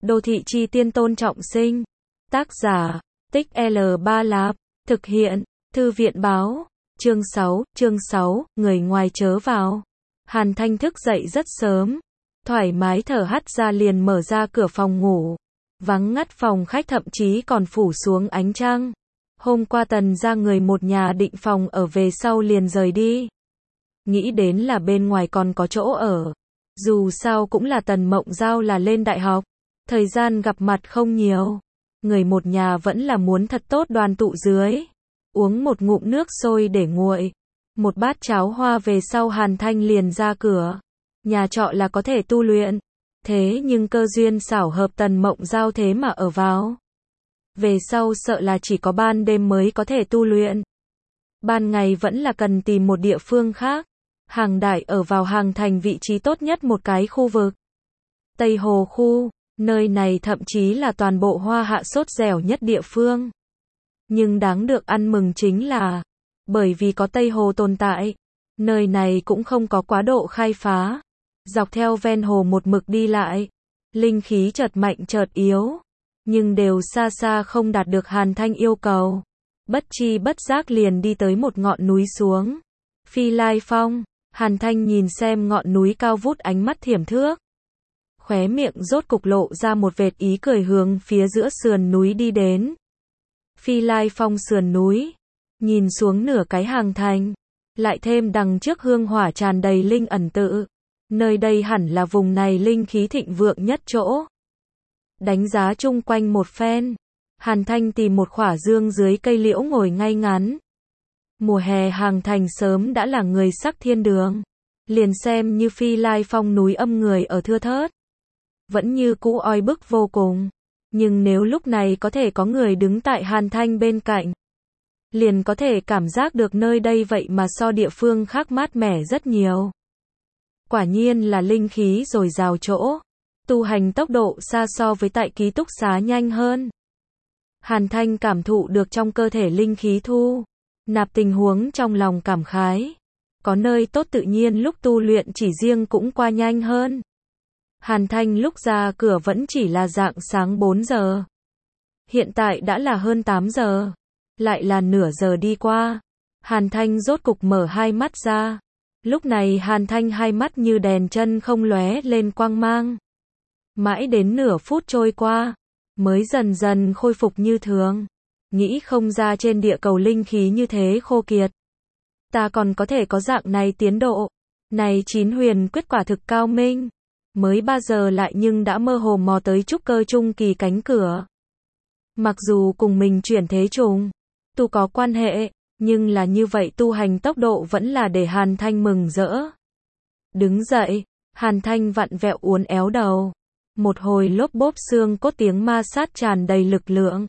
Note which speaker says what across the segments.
Speaker 1: Đô thị chi tiên Tôn Trọng Sinh. Tác giả, Tích L Ba Lạp. Thực hiện, Thư viện báo. Chương 6, người ngoài chớ vào. Hàn Thanh thức dậy rất sớm. Thoải mái thở hắt ra liền mở ra cửa phòng ngủ. Vắng ngắt phòng khách thậm chí còn phủ xuống ánh trăng. Hôm qua Tần ra người một nhà định phòng ở về sau liền rời đi. Nghĩ đến là bên ngoài còn có chỗ ở. Dù sao cũng là Tần Mộng Giao là lên đại học. Thời gian gặp mặt không nhiều. Người một nhà vẫn là muốn thật tốt đoàn tụ dưới. Uống một ngụm nước sôi để nguội. Một bát cháo hoa về sau Hàn Thanh liền ra cửa. Nhà trọ là có thể tu luyện. Thế nhưng cơ duyên xảo hợp Tần Mộng Giao thế mà ở vào. Về sau sợ là chỉ có ban đêm mới có thể tu luyện. Ban ngày vẫn là cần tìm một địa phương khác. Hàng Đại ở vào Hàng Thành vị trí tốt nhất một cái khu vực. Tây Hồ khu, nơi này thậm chí là toàn bộ Hoa Hạ sốt dẻo nhất địa phương. Nhưng đáng được ăn mừng chính là, bởi vì có Tây Hồ tồn tại, nơi này cũng không có quá độ khai phá. Dọc theo ven hồ một mực đi lại, linh khí chợt mạnh chợt yếu, nhưng đều xa xa không đạt được Hàn Thanh yêu cầu. Bất chi bất giác liền đi tới một ngọn núi xuống. Phi Lai Phong, Hàn Thanh nhìn xem ngọn núi cao vút ánh mắt thiểm thước. Khóe miệng rốt cục lộ ra một vệt ý cười hướng phía giữa sườn núi đi đến. Phi Lai Phong sườn núi, nhìn xuống nửa cái Hàng Thành, lại thêm đằng trước hương hỏa tràn đầy linh ẩn tự. Nơi đây hẳn là vùng này linh khí thịnh vượng nhất chỗ. Đánh giá chung quanh một phen, Hàn Thanh tìm một khỏa dương dưới cây liễu ngồi ngay ngắn. Mùa hè Hàng Thành sớm đã là người sắc thiên đường. Liền xem như Phi Lai Phong núi âm người ở thưa thớt. Vẫn như cũ oi bức vô cùng. Nhưng nếu lúc này có thể có người đứng tại Hàn Thanh bên cạnh, liền có thể cảm giác được nơi đây vậy mà so địa phương khác mát mẻ rất nhiều. Quả nhiên là linh khí dồi dào chỗ. Tu hành tốc độ xa so với tại ký túc xá nhanh hơn. Hàn Thanh cảm thụ được trong cơ thể linh khí thu nạp tình huống trong lòng cảm khái. Có nơi tốt tự nhiên lúc tu luyện chỉ riêng cũng qua nhanh hơn. Hàn Thanh lúc ra cửa vẫn chỉ là rạng sáng 4 giờ. Hiện tại đã là hơn 8 giờ. Lại là nửa giờ đi qua. Hàn Thanh rốt cục mở hai mắt ra. Lúc này Hàn Thanh hai mắt như đèn chân không lóe lên quang mang. Mãi đến nửa phút trôi qua, mới dần dần khôi phục như thường. Nghĩ không ra trên địa cầu linh khí như thế khô kiệt. Ta còn có thể có dạng này tiến độ. Này chín huyền quyết quả thực cao minh. Mới 3 giờ lại nhưng đã mơ hồ mò tới trúc cơ trung kỳ cánh cửa. Mặc dù cùng mình chuyển thế trùng, tu có quan hệ, nhưng là như vậy tu hành tốc độ vẫn là để Hàn Thanh mừng rỡ. Đứng dậy, Hàn Thanh vặn vẹo uốn éo đầu. Một hồi lốp bốp xương cốt tiếng ma sát tràn đầy lực lượng.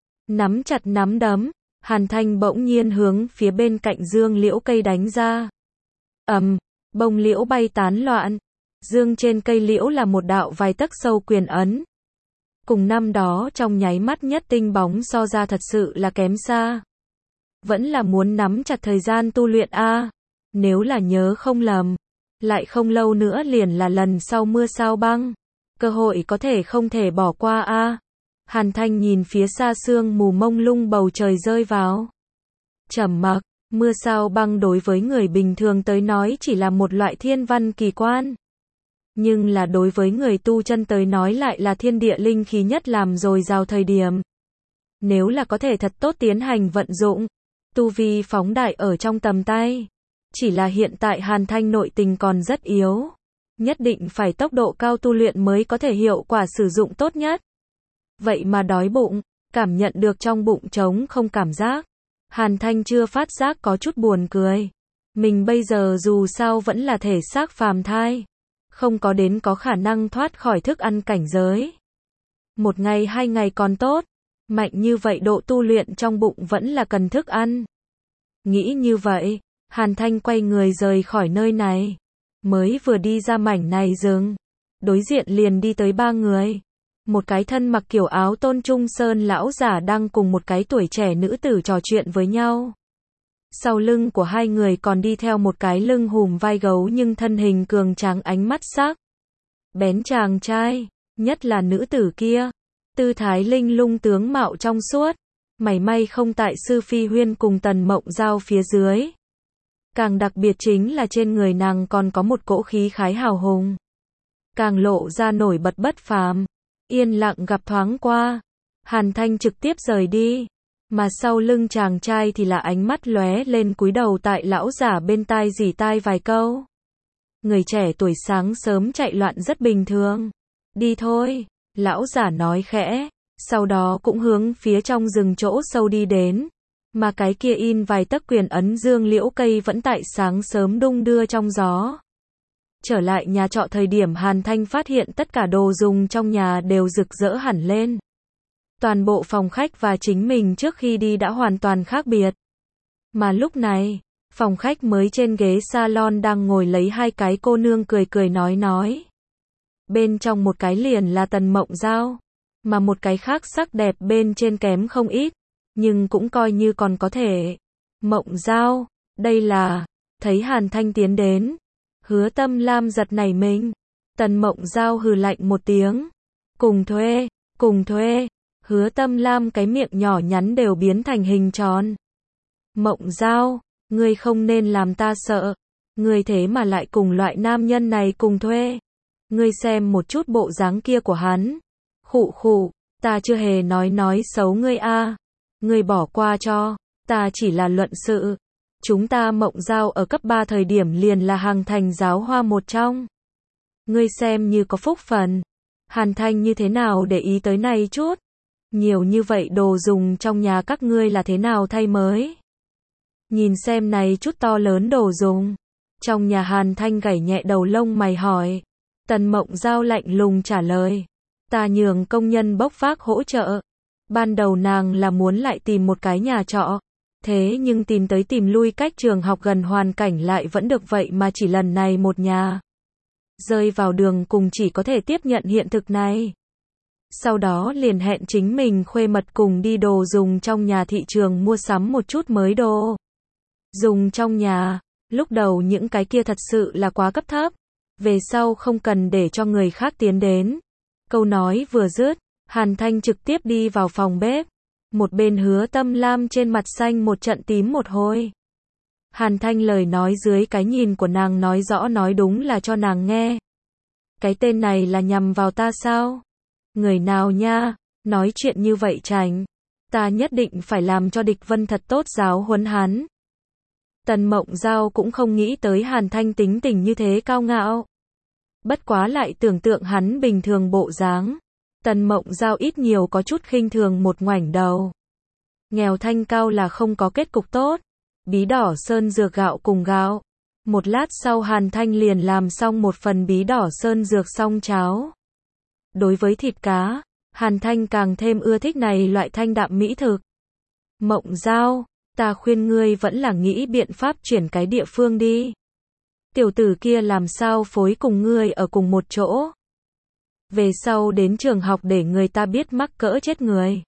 Speaker 1: Nắm chặt nắm đấm, Hàn Thanh bỗng nhiên hướng phía bên cạnh dương liễu cây đánh ra. Bông liễu bay tán loạn. Dương trên cây liễu là một đạo vài tấc sâu quyền ấn. Cùng năm đó trong nháy mắt nhất tinh bóng so ra thật sự là kém xa. Vẫn là muốn nắm chặt thời gian tu luyện a. Nếu là nhớ không lầm, lại không lâu nữa liền là lần sau mưa sao băng. Cơ hội có thể không thể bỏ qua a. Hàn Thanh nhìn phía xa sương mù mông lung bầu trời rơi vào. Trầm mặc, mưa sao băng đối với người bình thường tới nói chỉ là một loại thiên văn kỳ quan. Nhưng là đối với người tu chân tới nói lại là thiên địa linh khí nhất làm dồi dào thời điểm. Nếu là có thể thật tốt tiến hành vận dụng, tu vi phóng đại ở trong tầm tay. Chỉ là hiện tại Hàn Thanh nội tình còn rất yếu. Nhất định phải tốc độ cao tu luyện mới có thể hiệu quả sử dụng tốt nhất. Vậy mà đói bụng, cảm nhận được trong bụng trống không cảm giác. Hàn Thanh chưa phát giác có chút buồn cười. Mình bây giờ dù sao vẫn là thể xác phàm thai. Không có đến có khả năng thoát khỏi thức ăn cảnh giới. Một ngày 2 ngày còn tốt. Mạnh như vậy độ tu luyện trong bụng vẫn là cần thức ăn. Nghĩ như vậy, Hàn Thanh quay người rời khỏi nơi này. Mới vừa đi ra mảnh này rừng. Đối diện liền đi tới 3 người. Một cái thân mặc kiểu áo Tôn Trung Sơn lão giả đang cùng một cái tuổi trẻ nữ tử trò chuyện với nhau. Sau lưng của hai người còn đi theo một cái lưng hùm vai gấu nhưng thân hình cường tráng ánh mắt sắc bén chàng trai. Nhất là nữ tử kia, tư thái linh lung tướng mạo trong suốt, mảy may không tại Sư Phi Huyên cùng Tần Mộng Giao phía dưới. Càng đặc biệt chính là trên người nàng còn có một cỗ khí khái hào hùng, càng lộ ra nổi bật bất phàm. Yên lặng gặp thoáng qua, Hàn Thanh trực tiếp rời đi, mà sau lưng chàng trai thì là ánh mắt lóe lên cúi đầu tại lão giả bên tai rỉ tai vài câu. Người trẻ tuổi sáng sớm chạy loạn rất bình thường. Đi thôi, lão giả nói khẽ, sau đó cũng hướng phía trong rừng chỗ sâu đi đến. Mà cái kia in vài tấc quyền ấn dương liễu cây vẫn tại sáng sớm đung đưa trong gió. Trở lại nhà trọ thời điểm Hàn Thanh phát hiện tất cả đồ dùng trong nhà đều rực rỡ hẳn lên. Toàn bộ phòng khách và chính mình trước khi đi đã hoàn toàn khác biệt. Mà lúc này, phòng khách mới trên ghế salon đang ngồi lấy hai cái cô nương cười cười nói. Bên trong một cái liền là Tần Mộng Giao, mà một cái khác sắc đẹp bên trên kém không ít, nhưng cũng coi như còn có thể. Mộng Giao, đây là, thấy Hàn Thanh tiến đến, Hứa Tâm Lam giật nảy mình. Tần Mộng Giao hừ lạnh một tiếng. Cùng thuê. Hứa Tâm Lam cái miệng nhỏ nhắn đều biến thành hình tròn. Mộng Giao, ngươi không nên làm ta sợ. Ngươi thế mà lại cùng loại nam nhân này cùng thuê. Ngươi xem một chút bộ dáng kia của hắn. Khụ, ta chưa hề nói xấu ngươi a. Ngươi bỏ qua cho, ta chỉ là luận sự. Chúng ta Mộng Giao ở cấp 3 thời điểm liền là hàng thành giáo hoa một trong. Ngươi xem như có phúc phần. Hàn Thanh như thế nào để ý tới này chút. Nhiều như vậy đồ dùng trong nhà các ngươi là thế nào thay mới. Nhìn xem này chút to lớn đồ dùng. Trong nhà Hàn Thanh gảy nhẹ đầu lông mày hỏi. Tần Mộng Giao lạnh lùng trả lời. Ta nhường công nhân bốc vác hỗ trợ. Ban đầu nàng là muốn lại tìm một cái nhà trọ. Thế nhưng tìm tới tìm lui cách trường học gần hoàn cảnh lại vẫn được vậy mà chỉ lần này một nhà. Rơi vào đường cùng chỉ có thể tiếp nhận hiện thực này. Sau đó liền hẹn chính mình khuê mật cùng đi đồ dùng trong nhà thị trường mua sắm một chút mới đồ. Dùng trong nhà, lúc đầu những cái kia thật sự là quá cấp thấp. Về sau không cần để cho người khác tiến đến. Câu nói vừa dứt, Hàn Thanh trực tiếp đi vào phòng bếp. Một bên Hứa Tâm Lam trên mặt xanh một trận tím một hồi. Hàn Thanh lời nói dưới cái nhìn của nàng nói rõ nói đúng là cho nàng nghe. Cái tên này là nhằm vào ta sao? Người nào nha, nói chuyện như vậy chảnh. Ta nhất định phải làm cho Địch Vân thật tốt giáo huấn hắn. Tần Mộng Giao cũng không nghĩ tới Hàn Thanh tính tình như thế cao ngạo. Bất quá lại tưởng tượng hắn bình thường bộ dáng. Tần Mộng Giao ít nhiều có chút khinh thường một ngoảnh đầu. Nghèo thanh cao là không có kết cục tốt. Bí đỏ sơn dược gạo cùng gạo. Một lát sau Hàn Thanh liền làm xong một phần bí đỏ sơn dược xong cháo. Đối với thịt cá, Hàn Thanh càng thêm ưa thích này loại thanh đạm mỹ thực. Mộng Giao, ta khuyên ngươi vẫn là nghĩ biện pháp chuyển cái địa phương đi. Tiểu tử kia làm sao phối cùng ngươi ở cùng một chỗ. Về sau đến trường học để người ta biết mắc cỡ chết người.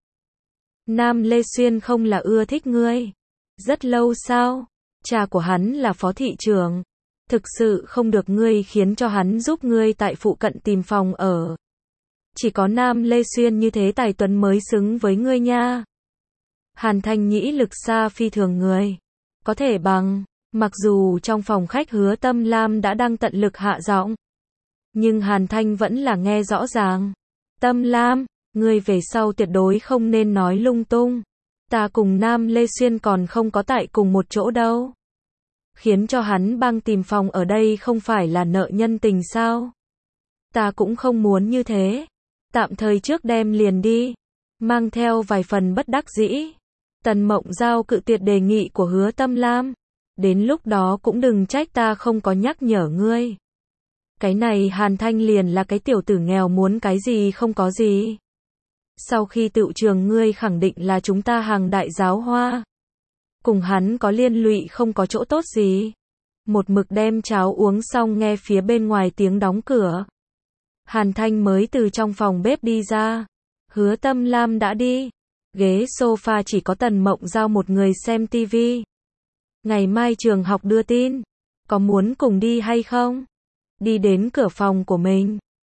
Speaker 1: Nam Lê Xuyên không là ưa thích ngươi. Rất lâu sao? Cha của hắn là phó thị trưởng. Thực sự không được ngươi khiến cho hắn giúp ngươi tại phụ cận tìm phòng ở. Chỉ có Nam Lê Xuyên như thế tài tuấn mới xứng với ngươi nha. Hàn Thanh nhĩ lực xa phi thường người. Có thể bằng, mặc dù trong phòng khách Hứa Tâm Lam đã đang tận lực hạ giọng. Nhưng Hàn Thanh vẫn là nghe rõ ràng. Tâm Lam, ngươi về sau tuyệt đối không nên nói lung tung. Ta cùng Nam Lê Xuyên còn không có tại cùng một chỗ đâu. Khiến cho hắn bang tìm phòng ở đây không phải là nợ nhân tình sao? Ta cũng không muốn như thế. Tạm thời trước đem liền đi. Mang theo vài phần bất đắc dĩ. Tần Mộng Giao cự tuyệt đề nghị của Hứa Tâm Lam. Đến lúc đó cũng đừng trách ta không có nhắc nhở ngươi. Cái này Hàn Thanh liền là cái tiểu tử nghèo muốn cái gì không có gì. Sau khi tựu trường ngươi khẳng định là chúng ta hàng đại giáo hoa. Cùng hắn có liên lụy không có chỗ tốt gì. Một mực đem cháo uống xong nghe phía bên ngoài tiếng đóng cửa. Hàn Thanh mới từ trong phòng bếp đi ra. Hứa Tâm Lam đã đi. Ghế sofa chỉ có Tần Mộng Giao một người xem tivi. Ngày mai trường học đưa tin. Có muốn cùng đi hay không? Đi đến cửa phòng của mình.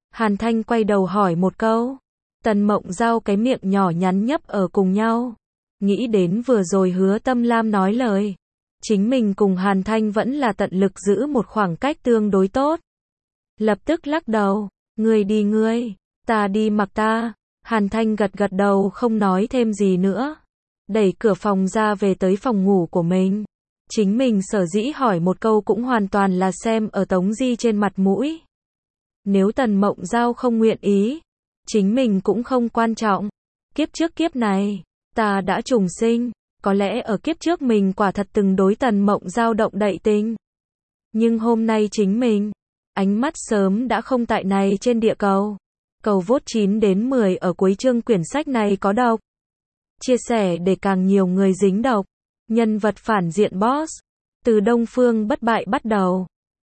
Speaker 1: Hàn Thanh quay đầu hỏi một câu. Tần Mộng Giao cái miệng nhỏ nhắn nhấp ở cùng nhau. Nghĩ đến vừa rồi Hứa Tâm Lam nói lời. Chính mình cùng Hàn Thanh vẫn là tận lực giữ một khoảng cách tương đối tốt. Lập tức lắc đầu. Ngươi đi ngươi, ta đi mặc ta. Hàn Thanh gật gật đầu không nói thêm gì nữa. Đẩy cửa phòng ra về tới phòng ngủ của mình. Chính mình sở dĩ hỏi một câu cũng hoàn toàn là xem ở Tống Di trên mặt mũi. Nếu Tần Mộng Giao không nguyện ý, chính mình cũng không quan trọng. Kiếp trước kiếp này, ta đã trùng sinh, có lẽ ở kiếp trước mình quả thật từng đối Tần Mộng Giao động đậy tình. Nhưng hôm nay chính mình, ánh mắt sớm đã không tại này trên địa cầu. Cầu vote 9 đến 10 ở cuối chương quyển sách này có độc. Chia sẻ để càng nhiều người dính độc. Nhân vật phản diện boss. Từ Đông Phương bất bại bắt đầu.